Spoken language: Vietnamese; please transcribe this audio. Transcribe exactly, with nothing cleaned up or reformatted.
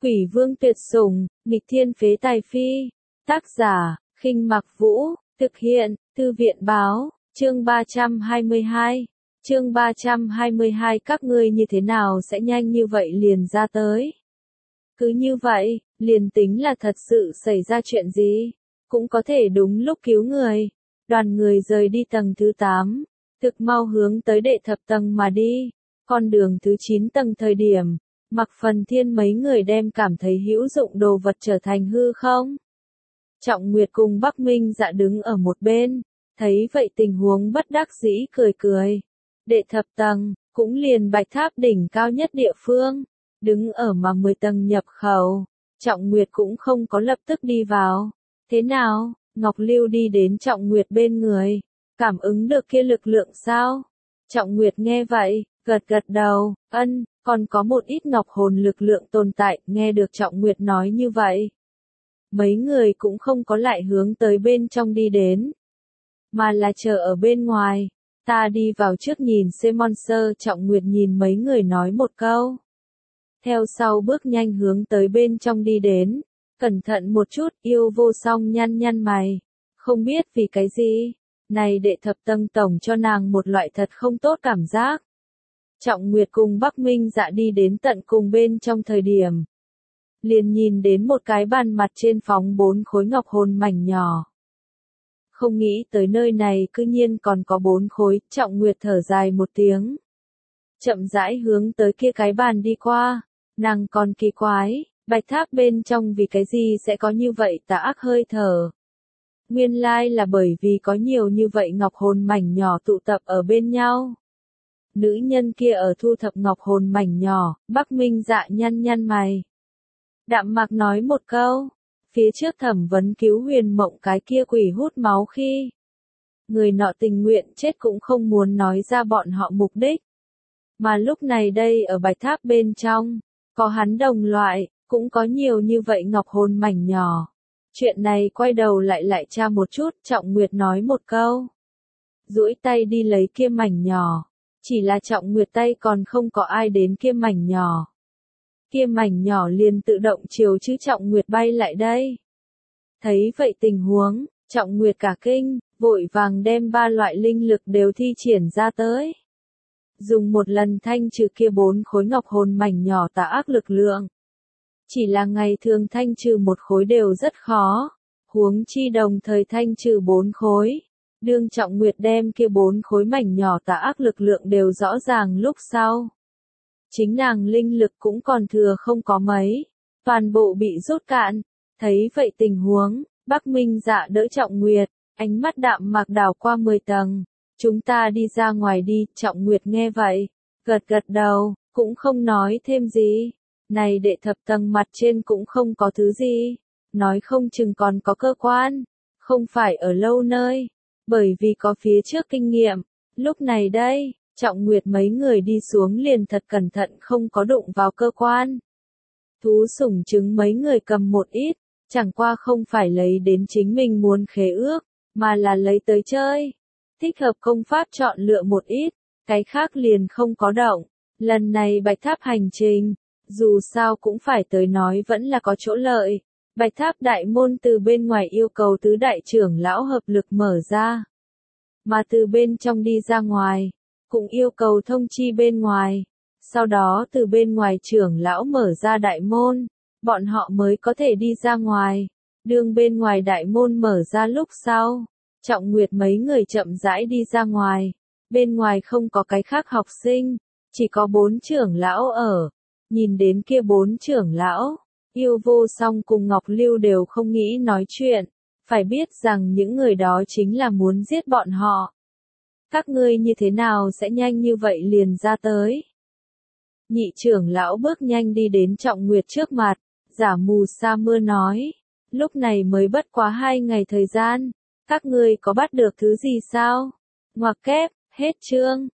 Quỷ vương tuyệt sủng, nghịch thiên phế tài phi. Tác giả, Khinh Mặc Vũ, thực hiện, Thư viện báo, chương ba trăm hai mươi hai. Chương ba trăm hai mươi hai các ngươi như thế nào sẽ nhanh như vậy liền ra tới. Cứ như vậy, liền tính là thật sự xảy ra chuyện gì, cũng có thể đúng lúc cứu người. Đoàn người rời đi tầng thứ tám, thực mau hướng tới đệ thập tầng mà đi. Con đường thứ chín tầng thời điểm, Mặc Phần Thiên mấy người đem cảm thấy hữu dụng đồ vật trở thành hư không. Trọng Nguyệt cùng Bắc Minh Dạ đứng ở một bên, thấy vậy tình huống bất đắc dĩ cười cười. Đệ thập tầng, cũng liền Bạch Tháp đỉnh cao nhất địa phương, đứng ở mà mười tầng nhập khẩu, Trọng Nguyệt cũng không có lập tức đi vào. Thế nào? Ngọc Lưu đi đến Trọng Nguyệt bên người, cảm ứng được kia lực lượng sao? Trọng Nguyệt nghe vậy, gật gật đầu, ân, còn có một ít ngọc hồn lực lượng tồn tại, nghe được Trọng Nguyệt nói như vậy. Mấy người cũng không có lại hướng tới bên trong đi đến, mà là chờ ở bên ngoài. Ta đi vào trước nhìn xem monster. Trọng Nguyệt nhìn mấy người nói một câu. Theo sau bước nhanh hướng tới bên trong đi đến, cẩn thận một chút, yêu vô song nhăn nhăn mày. Không biết vì cái gì, này đệ thập tầng tổng cho nàng một loại thật không tốt cảm giác. Trọng Nguyệt cùng Bắc Minh Dạ đi đến tận cùng bên trong thời điểm, liền nhìn đến một cái bàn mặt trên phóng bốn khối ngọc hồn mảnh nhỏ. Không nghĩ tới nơi này cư nhiên còn có bốn khối, Trọng Nguyệt thở dài một tiếng. Chậm rãi hướng tới kia cái bàn đi qua, nàng còn kỳ quái, Bạch Tháp bên trong vì cái gì sẽ có như vậy tà ác hơi thở. Nguyên lai là bởi vì có nhiều như vậy ngọc hồn mảnh nhỏ tụ tập ở bên nhau. Nữ nhân kia ở thu thập ngọc hồn mảnh nhỏ, Bắc Minh Dạ nhăn nhăn mày. Đạm Mạc nói một câu, phía trước thẩm vấn cứu Huyền Mộng cái kia quỷ hút máu khi. Người nọ tình nguyện chết cũng không muốn nói ra bọn họ mục đích. Mà lúc này đây ở Bạch Tháp bên trong, có hắn đồng loại, cũng có nhiều như vậy ngọc hồn mảnh nhỏ. Chuyện này quay đầu lại lại tra một chút, Trọng Nguyệt nói một câu. Duỗi tay đi lấy kia mảnh nhỏ, chỉ là Trọng Nguyệt tay còn không có ai đến kia mảnh nhỏ. Kia mảnh nhỏ liền tự động chiều chứ Trọng Nguyệt bay lại đây. Thấy vậy tình huống, Trọng Nguyệt cả kinh, vội vàng đem ba loại linh lực đều thi triển ra tới. Dùng một lần thanh trừ kia bốn khối ngọc hồn mảnh nhỏ tà ác lực lượng. Chỉ là ngày thường thanh trừ một khối đều rất khó, huống chi đồng thời thanh trừ bốn khối. Đương Trọng Nguyệt đem kia bốn khối mảnh nhỏ tà ác lực lượng đều rõ ràng lúc sau. Chính nàng linh lực cũng còn thừa không có mấy, toàn bộ bị rút cạn. Thấy vậy tình huống, Bắc Minh Dạ đỡ Trọng Nguyệt, ánh mắt Đạm Mạc đảo qua mười tầng. Chúng ta đi ra ngoài đi, Trọng Nguyệt nghe vậy, gật gật đầu, cũng không nói thêm gì. Này đệ thập tầng mặt trên cũng không có thứ gì, nói không chừng còn có cơ quan, không phải ở lâu nơi, bởi vì có phía trước kinh nghiệm. Lúc này đây, Trọng Nguyệt mấy người đi xuống liền thật cẩn thận không có đụng vào cơ quan. Thú sủng trứng mấy người cầm một ít, chẳng qua không phải lấy đến chính mình muốn khế ước, mà là lấy tới chơi. Thích hợp công pháp chọn lựa một ít, cái khác liền không có động. Lần này Bạch Tháp hành trình, dù sao cũng phải tới nói vẫn là có chỗ lợi. Bạch Tháp đại môn từ bên ngoài yêu cầu tứ đại trưởng lão hợp lực mở ra. Mà từ bên trong đi ra ngoài, cũng yêu cầu thông chi bên ngoài. Sau đó từ bên ngoài trưởng lão mở ra đại môn, bọn họ mới có thể đi ra ngoài. Đường bên ngoài đại môn mở ra lúc sau, Trọng Nguyệt mấy người chậm rãi đi ra ngoài. Bên ngoài không có cái khác học sinh, chỉ có bốn trưởng lão ở. Nhìn đến kia bốn trưởng lão, yêu vô song cùng Ngọc Lưu đều không nghĩ nói chuyện, phải biết rằng những người đó chính là muốn giết bọn họ. Các ngươi như thế nào sẽ nhanh như vậy liền ra tới? Nhị trưởng lão bước nhanh đi đến Trọng Nguyệt trước mặt, giả mù sa mưa nói, lúc này mới bất quá hai ngày thời gian, các ngươi có bắt được thứ gì sao? Ngoặc kép, hết chương.